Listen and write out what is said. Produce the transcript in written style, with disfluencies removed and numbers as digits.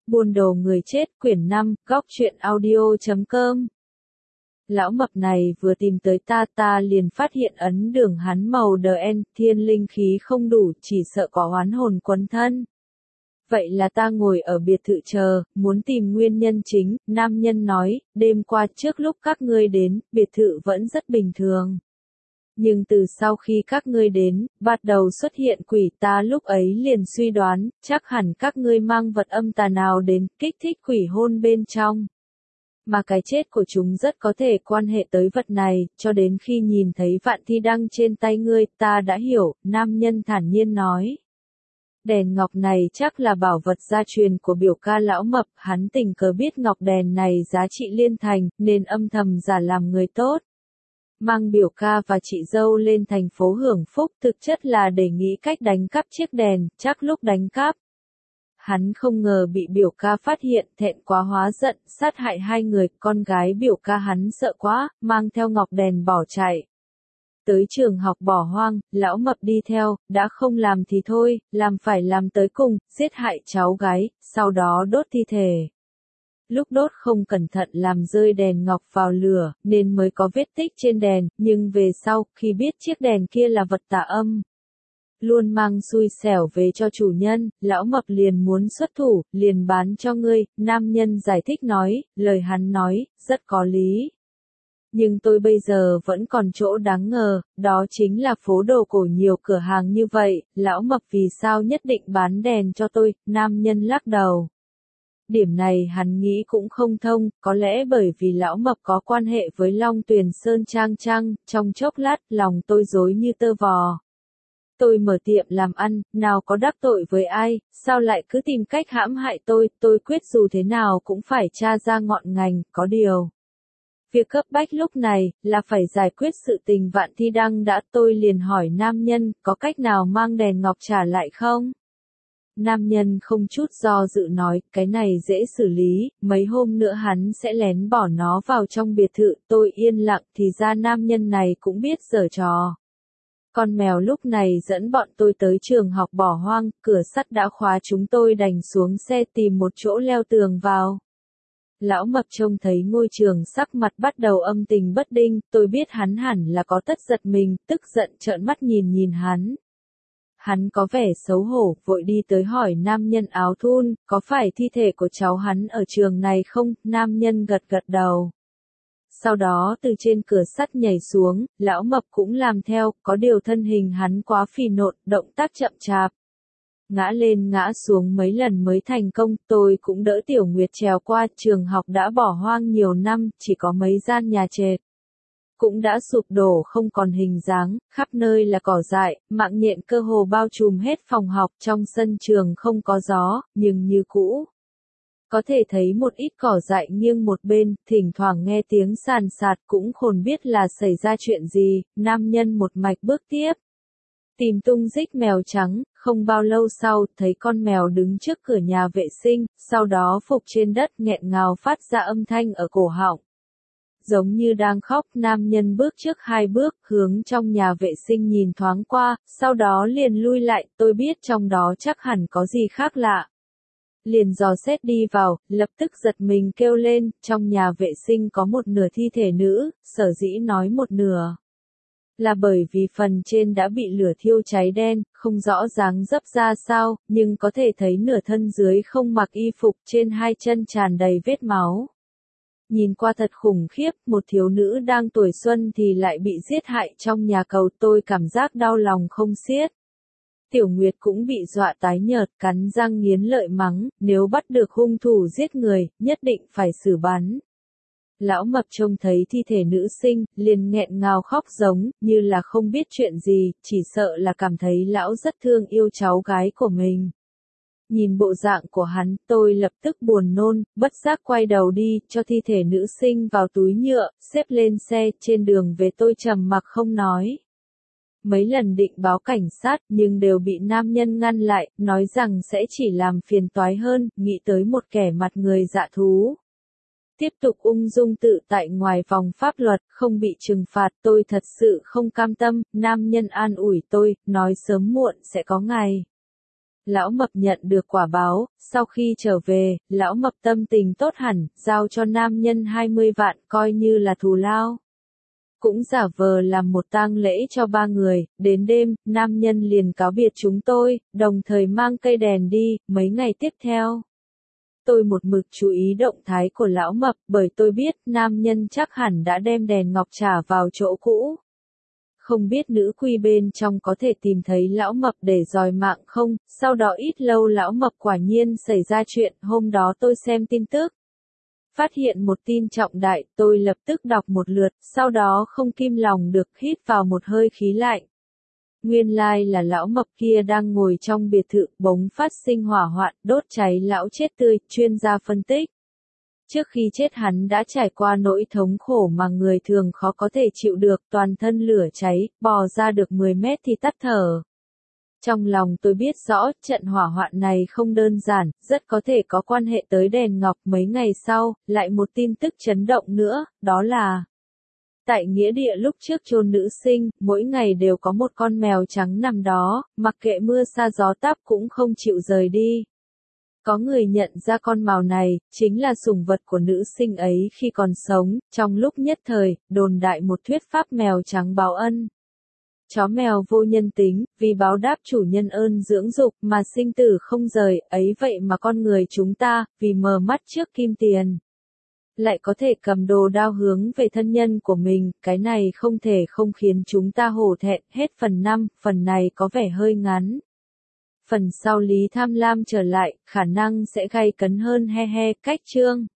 Buôn đồ người chết quyển 5, góc truyện audio.com. Lão mập này vừa tìm tới ta liền phát hiện ấn đường hắn màu đen, thiên linh khí không đủ, chỉ sợ có oán hồn quấn thân. Vậy là ta ngồi ở biệt thự chờ, muốn tìm nguyên nhân chính, nam nhân nói, đêm qua trước lúc các ngươi đến, biệt thự vẫn rất bình thường. Nhưng từ sau khi các ngươi đến, bắt đầu xuất hiện quỷ, ta lúc ấy liền suy đoán, chắc hẳn các ngươi mang vật âm tà nào đến, kích thích quỷ hôn bên trong. Mà cái chết của chúng rất có thể quan hệ tới vật này, cho đến khi nhìn thấy vạn thi đăng trên tay ngươi, ta đã hiểu, nam nhân thản nhiên nói. Đèn ngọc này chắc là bảo vật gia truyền của biểu ca lão mập, hắn tình cờ biết ngọc đèn này giá trị liên thành, nên âm thầm giả làm người tốt. Mang biểu ca và chị dâu lên thành phố hưởng phúc, thực chất là để nghĩ cách đánh cắp chiếc đèn, chắc lúc đánh cắp. Hắn không ngờ bị biểu ca phát hiện, thẹn quá hóa giận, sát hại hai người, con gái biểu ca hắn sợ quá, mang theo ngọc đèn bỏ chạy. Tới trường học bỏ hoang, lão mập đi theo, đã không làm thì thôi, làm phải làm tới cùng, giết hại cháu gái, sau đó đốt thi thể. Lúc đốt không cẩn thận làm rơi đèn ngọc vào lửa, nên mới có vết tích trên đèn, nhưng về sau, khi biết chiếc đèn kia là vật tà âm, luôn mang xui xẻo về cho chủ nhân, lão mập liền muốn xuất thủ, liền bán cho ngươi, nam nhân giải thích nói, lời hắn nói, rất có lý. Nhưng tôi bây giờ vẫn còn chỗ đáng ngờ, đó chính là phố đồ cổ nhiều cửa hàng như vậy, lão mập vì sao nhất định bán đèn cho tôi, nam nhân lắc đầu. Điểm này hắn nghĩ cũng không thông, có lẽ bởi vì lão mập có quan hệ với Long Tuyền Sơn Trang Trăng, trong chốc lát lòng tôi rối như tơ vò. Tôi mở tiệm làm ăn, nào có đắc tội với ai, sao lại cứ tìm cách hãm hại tôi quyết dù thế nào cũng phải tra ra ngọn ngành, có điều. Việc cấp bách lúc này, là phải giải quyết sự tình vạn thi đăng đã, tôi liền hỏi nam nhân, có cách nào mang đèn ngọc trả lại không? Nam nhân không chút do dự nói, cái này dễ xử lý, mấy hôm nữa hắn sẽ lén bỏ nó vào trong biệt thự, tôi yên lặng, thì ra nam nhân này cũng biết giở trò. Con mèo lúc này dẫn bọn tôi tới trường học bỏ hoang, cửa sắt đã khóa, chúng tôi đành xuống xe tìm một chỗ leo tường vào. Lão mập trông thấy ngôi trường sắc mặt bắt đầu âm tình bất định, tôi biết hắn hẳn là có tất giật mình, tức giận trợn mắt nhìn hắn. Hắn có vẻ xấu hổ, vội đi tới hỏi nam nhân áo thun, có phải thi thể của cháu hắn ở trường này không? Nam nhân gật đầu. Sau đó từ trên cửa sắt nhảy xuống, lão mập cũng làm theo, có điều thân hình hắn quá phì nộn, động tác chậm chạp. Ngã lên ngã xuống mấy lần mới thành công, tôi cũng đỡ Tiểu Nguyệt trèo qua, trường học đã bỏ hoang nhiều năm, chỉ có mấy gian nhà trệt. Cũng đã sụp đổ không còn hình dáng, khắp nơi là cỏ dại, mạng nhện cơ hồ bao trùm hết phòng học, trong sân trường không có gió, nhưng như cũ. Có thể thấy một ít cỏ dại nghiêng một bên, thỉnh thoảng nghe tiếng sàn sạt cũng khôn biết là xảy ra chuyện gì, nam nhân một mạch bước tiếp. Tìm tung tích mèo trắng, không bao lâu sau, thấy con mèo đứng trước cửa nhà vệ sinh, sau đó phục trên đất nghẹn ngào phát ra âm thanh ở cổ họng. Giống như đang khóc, nam nhân bước trước 2 bước, hướng trong nhà vệ sinh nhìn thoáng qua, sau đó liền lui lại, tôi biết trong đó chắc hẳn có gì khác lạ. Liền dò xét đi vào, lập tức giật mình kêu lên, trong nhà vệ sinh có một nửa thi thể nữ, sở dĩ nói một nửa. Là bởi vì phần trên đã bị lửa thiêu cháy đen, không rõ dáng dấp ra sao, nhưng có thể thấy nửa thân dưới không mặc y phục, trên 2 chân tràn đầy vết máu. Nhìn qua thật khủng khiếp, một thiếu nữ đang tuổi xuân thì lại bị giết hại trong nhà cầu, tôi cảm giác đau lòng không xiết. Tiểu Nguyệt cũng bị dọa tái nhợt, cắn răng nghiến lợi mắng, nếu bắt được hung thủ giết người, nhất định phải xử bắn. Lão mập trông thấy thi thể nữ sinh, liền nghẹn ngào khóc giống, như là không biết chuyện gì, chỉ sợ là cảm thấy lão rất thương yêu cháu gái của mình. Nhìn bộ dạng của hắn, tôi lập tức buồn nôn, bất giác quay đầu đi, cho thi thể nữ sinh vào túi nhựa, xếp lên xe, trên đường về tôi trầm mặc không nói. Mấy lần định báo cảnh sát, nhưng đều bị nam nhân ngăn lại, nói rằng sẽ chỉ làm phiền toái hơn, nghĩ tới một kẻ mặt người dạ thú. Tiếp tục ung dung tự tại ngoài vòng pháp luật, không bị trừng phạt, tôi thật sự không cam tâm, nam nhân an ủi tôi, nói sớm muộn sẽ có ngày. Lão Mập nhận được quả báo, sau khi trở về, Lão Mập tâm tình tốt hẳn, giao cho nam nhân 20 vạn coi như là thù lao. Cũng giả vờ làm một tang lễ cho 3 người, đến đêm, nam nhân liền cáo biệt chúng tôi, đồng thời mang cây đèn đi, mấy ngày tiếp theo. Tôi một mực chú ý động thái của Lão Mập, bởi tôi biết nam nhân chắc hẳn đã đem đèn ngọc trả vào chỗ cũ. Không biết nữ quy bên trong có thể tìm thấy Lão Mập để đòi mạng không, sau đó ít lâu Lão Mập quả nhiên xảy ra chuyện, hôm đó tôi xem tin tức. Phát hiện một tin trọng đại, tôi lập tức đọc một lượt, sau đó không kim lòng được hít vào một hơi khí lạnh. Nguyên lai là Lão Mập kia đang ngồi trong biệt thự, bỗng phát sinh hỏa hoạn, đốt cháy lão chết tươi, chuyên gia phân tích. Trước khi chết hắn đã trải qua nỗi thống khổ mà người thường khó có thể chịu được, toàn thân lửa cháy, bò ra được 10 mét thì tắt thở. Trong lòng tôi biết rõ, trận hỏa hoạn này không đơn giản, rất có thể có quan hệ tới đèn ngọc. Mấy ngày sau, lại một tin tức chấn động nữa, đó là tại nghĩa địa lúc trước chôn nữ sinh, mỗi ngày đều có một con mèo trắng nằm đó, mặc kệ mưa sa gió táp cũng không chịu rời đi. Có người nhận ra con mèo này, chính là sủng vật của nữ sinh ấy khi còn sống, trong lúc nhất thời, đồn đại một thuyết pháp mèo trắng báo ân. Chó mèo vô nhân tính, vì báo đáp chủ nhân ơn dưỡng dục mà sinh tử không rời, ấy vậy mà con người chúng ta, vì mờ mắt trước kim tiền, lại có thể cầm đồ đao hướng về thân nhân của mình, cái này không thể không khiến chúng ta hổ thẹn. Hết phần 5, phần này có vẻ hơi ngắn. Phần sau Lý Tham Lam trở lại, khả năng sẽ gay cấn hơn he he, cách chương.